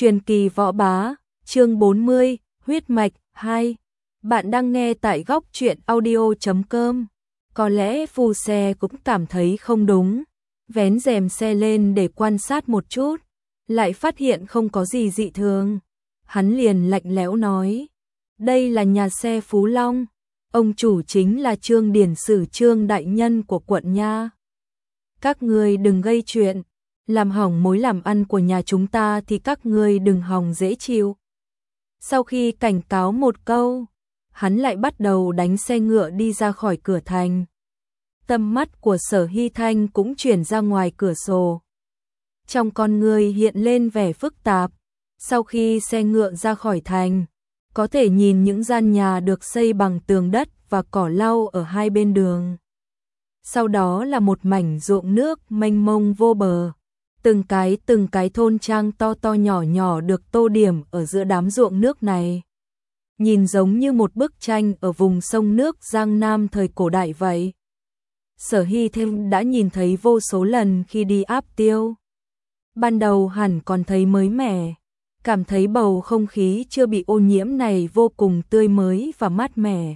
Truyền kỳ võ bá, chương 40, huyết mạch 2. Bạn đang nghe tại góc truyện audio.com. Có lẽ phu xe cũng cảm thấy không đúng, vén rèm xe lên để quan sát một chút, lại phát hiện không có gì dị thường. Hắn liền lạnh lẽo nói, đây là nhà xe Phú Long, ông chủ chính là Trương Điển Sử Trương đại nhân của quận nha. Các ngươi đừng gây chuyện, làm hỏng mối làm ăn của nhà chúng ta thì các ngươi đừng hòng dễ chịu. Sau khi cảnh cáo một câu, hắn lại bắt đầu đánh xe ngựa đi ra khỏi cửa thành. Tầm mắt của Sở Hy Thanh cũng chuyển ra ngoài cửa sổ. Trong con người hiện lên vẻ phức tạp. Sau khi xe ngựa ra khỏi thành, có thể nhìn những gian nhà được xây bằng tường đất và cỏ lau ở hai bên đường. Sau đó là một mảnh ruộng nước mênh mông vô bờ. Từng cái thôn trang to to nhỏ nhỏ được tô điểm ở giữa đám ruộng nước này. Nhìn giống như một bức tranh ở vùng sông nước Giang Nam thời cổ đại vậy. Sở Hy Thanh đã nhìn thấy vô số lần khi đi áp tiêu. Ban đầu hẳn còn thấy mới mẻ, cảm thấy bầu không khí chưa bị ô nhiễm này vô cùng tươi mới và mát mẻ.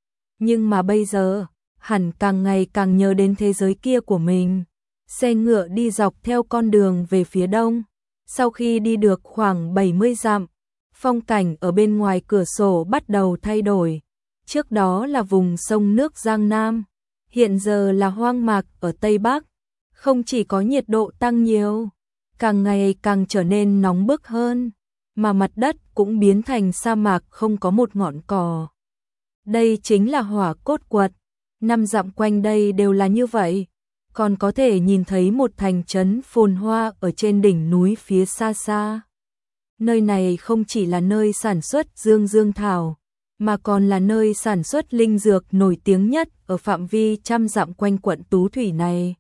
Nhưng mà bây giờ, hẳn càng ngày càng nhớ đến thế giới kia của mình. Xe ngựa đi dọc theo con đường về phía đông. Sau khi đi được khoảng 70 dặm, phong cảnh ở bên ngoài cửa sổ bắt đầu thay đổi. Trước đó là vùng sông nước Giang Nam, hiện giờ là hoang mạc ở Tây Bắc. Không chỉ có nhiệt độ tăng nhiều, càng ngày càng trở nên nóng bức hơn, mà mặt đất cũng biến thành sa mạc không có một ngọn cỏ. Đây chính là Hỏa Cốt Quật, 5 dặm quanh đây đều là như vậy. Còn có thể nhìn thấy một thành trấn phồn hoa ở trên đỉnh núi phía xa xa. Nơi này không chỉ là nơi sản xuất dương thảo, mà còn là nơi sản xuất linh dược nổi tiếng nhất ở phạm vi trăm dặm quanh quận Tú Thủy này.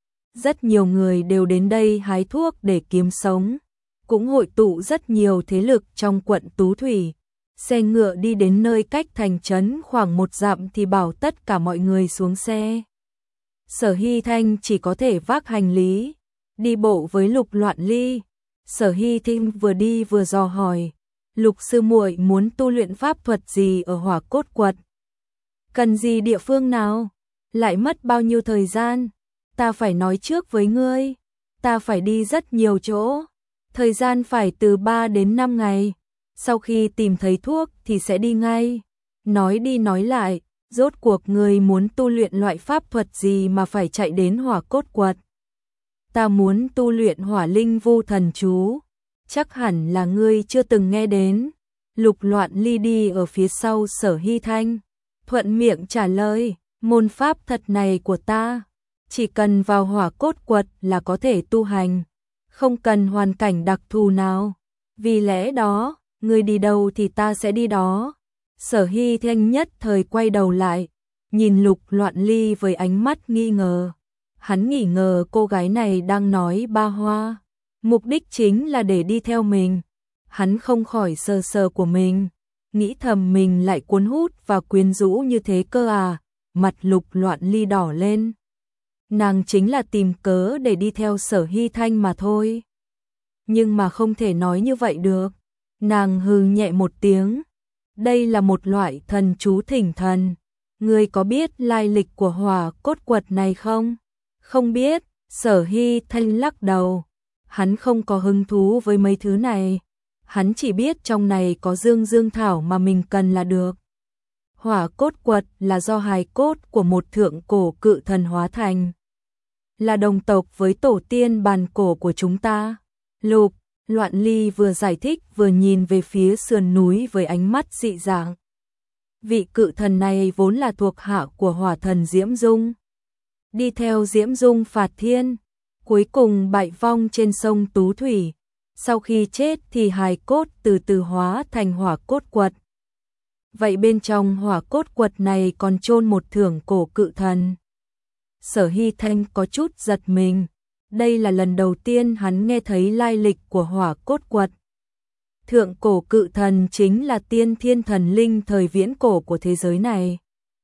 Rất nhiều người đều đến đây hái thuốc để kiếm sống, cũng hội tụ rất nhiều thế lực trong quận Tú Thủy. Xe ngựa đi đến nơi cách thành trấn khoảng 1 dặm thì bảo tất cả mọi người xuống xe. Sở Hy Thanh chỉ có thể vác hành lý, đi bộ với Lục Loạn Ly. Sở Hy Thanh vừa đi vừa dò hỏi, Lục sư muội muốn tu luyện pháp thuật gì ở Hỏa Cốt Quật? Cần gì địa phương nào? Lại mất bao nhiêu thời gian? Ta phải nói trước với ngươi, ta phải đi rất nhiều chỗ, thời gian phải từ 3 đến 5 ngày. Sau khi tìm thấy thuốc thì sẽ đi ngay. Nói đi nói lại, rốt cuộc ngươi muốn tu luyện loại pháp thuật gì mà phải chạy đến Hỏa Cốt Quật? Ta muốn tu luyện Hỏa Linh Vu Thần Chú, chắc hẳn là ngươi chưa từng nghe đến. Lục Loạn Ly đi ở phía sau Sở Hy Thanh, thuận miệng trả lời, môn pháp thuật này của ta, chỉ cần vào Hỏa Cốt Quật là có thể tu hành, không cần hoàn cảnh đặc thù nào. Vì lẽ đó, ngươi đi đâu thì ta sẽ đi đó. Sở Hy Thanh nhất thời quay đầu lại, nhìn Lục Loạn Ly với ánh mắt nghi ngờ. Hắn nghi ngờ cô gái này đang nói ba hoa, mục đích chính là để đi theo mình. Hắn không khỏi sờ sờ của mình, nghĩ thầm mình lại cuốn hút và quyến rũ như thế cơ à. Mặt Lục Loạn Ly đỏ lên. Nàng chính là tìm cớ để đi theo Sở Hy Thanh mà thôi. Nhưng mà không thể nói như vậy được. Nàng hừ nhẹ một tiếng. Đây là một loại thần chú thỉnh thần. Ngươi có biết lai lịch của Hỏa Cốt Quật này không? Không biết. Sở Hy Thanh lắc đầu. Hắn không có hứng thú với mấy thứ này. Hắn chỉ biết trong này có dương thảo mà mình cần là được. Hỏa Cốt Quật là do hài cốt của một thượng cổ cự thần hóa thành, là đồng tộc với tổ tiên bàn cổ của chúng ta. Lục Loạn Ly vừa giải thích vừa nhìn về phía sườn núi với ánh mắt dị dạng. Vị cự thần này vốn là thuộc hạ của hỏa thần Diễm Dung, đi theo Diễm Dung phạt thiên, cuối cùng bại vong trên sông Tú Thủy. Sau khi chết thì hài cốt từ từ hóa thành Hỏa Cốt Quật. Vậy bên trong Hỏa Cốt Quật này còn chôn một thượng cổ cự thần. Sở Hy Thanh có chút giật mình. Đây là lần đầu tiên hắn nghe thấy lai lịch của Hỏa Cốt Quật. Thượng cổ cự thần chính là tiên thiên thần linh thời viễn cổ của thế giới này.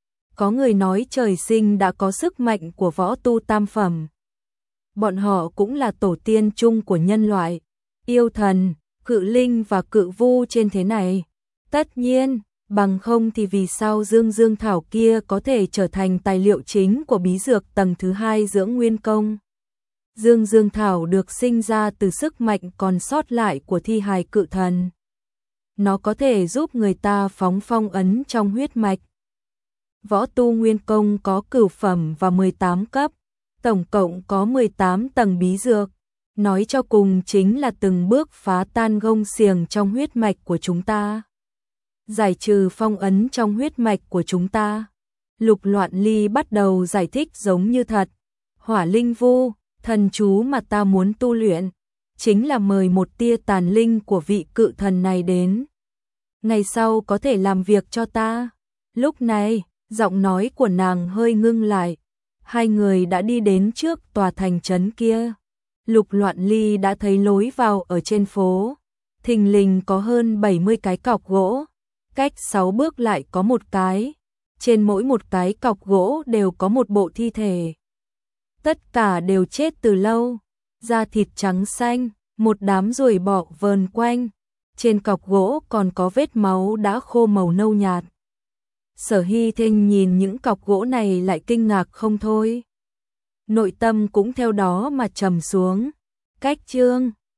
Có người nói trời sinh đã có sức mạnh của võ tu tam phẩm. Bọn họ cũng là tổ tiên chung của nhân loại. Yêu thần, cự linh và cự vu trên thế này. Tất nhiên, bằng không thì vì sao Dương Dương Thảo kia có thể trở thành tài liệu chính của bí dược tầng thứ 2 dưỡng nguyên công. Dương Dương Thảo được sinh ra từ sức mạnh còn sót lại của thi hài cự thần. Nó có thể giúp người ta phóng phong ấn trong huyết mạch. Võ tu nguyên công có cửu phẩm và 18 cấp, tổng cộng có 18 tầng bí dược. Nói cho cùng chính là từng bước phá tan gông xiềng trong huyết mạch của chúng ta. Giải trừ phong ấn trong huyết mạch của chúng ta. Lục Loạn Ly bắt đầu giải thích giống như thật. Hỏa linh vu, thần chú mà ta muốn tu luyện, chính là mời một tia tàn linh của vị cự thần này đến. Ngày sau có thể làm việc cho ta. Lúc này, giọng nói của nàng hơi ngưng lại. Hai người đã đi đến trước tòa thành trấn kia. Lục Loạn Ly đã thấy lối vào ở trên phố. Thình lình có hơn 70 cái cọc gỗ. Cách 6 bước lại có một cái. Trên mỗi một cái cọc gỗ đều có một bộ thi thể. Tất cả đều chết từ lâu. Da thịt trắng xanh, một đám ruồi bọ vờn quanh. Trên cọc gỗ còn có vết máu đã khô màu nâu nhạt. Sở Hy Thinh nhìn những cọc gỗ này lại kinh ngạc không thôi. Nội tâm cũng theo đó mà trầm xuống. Cách chương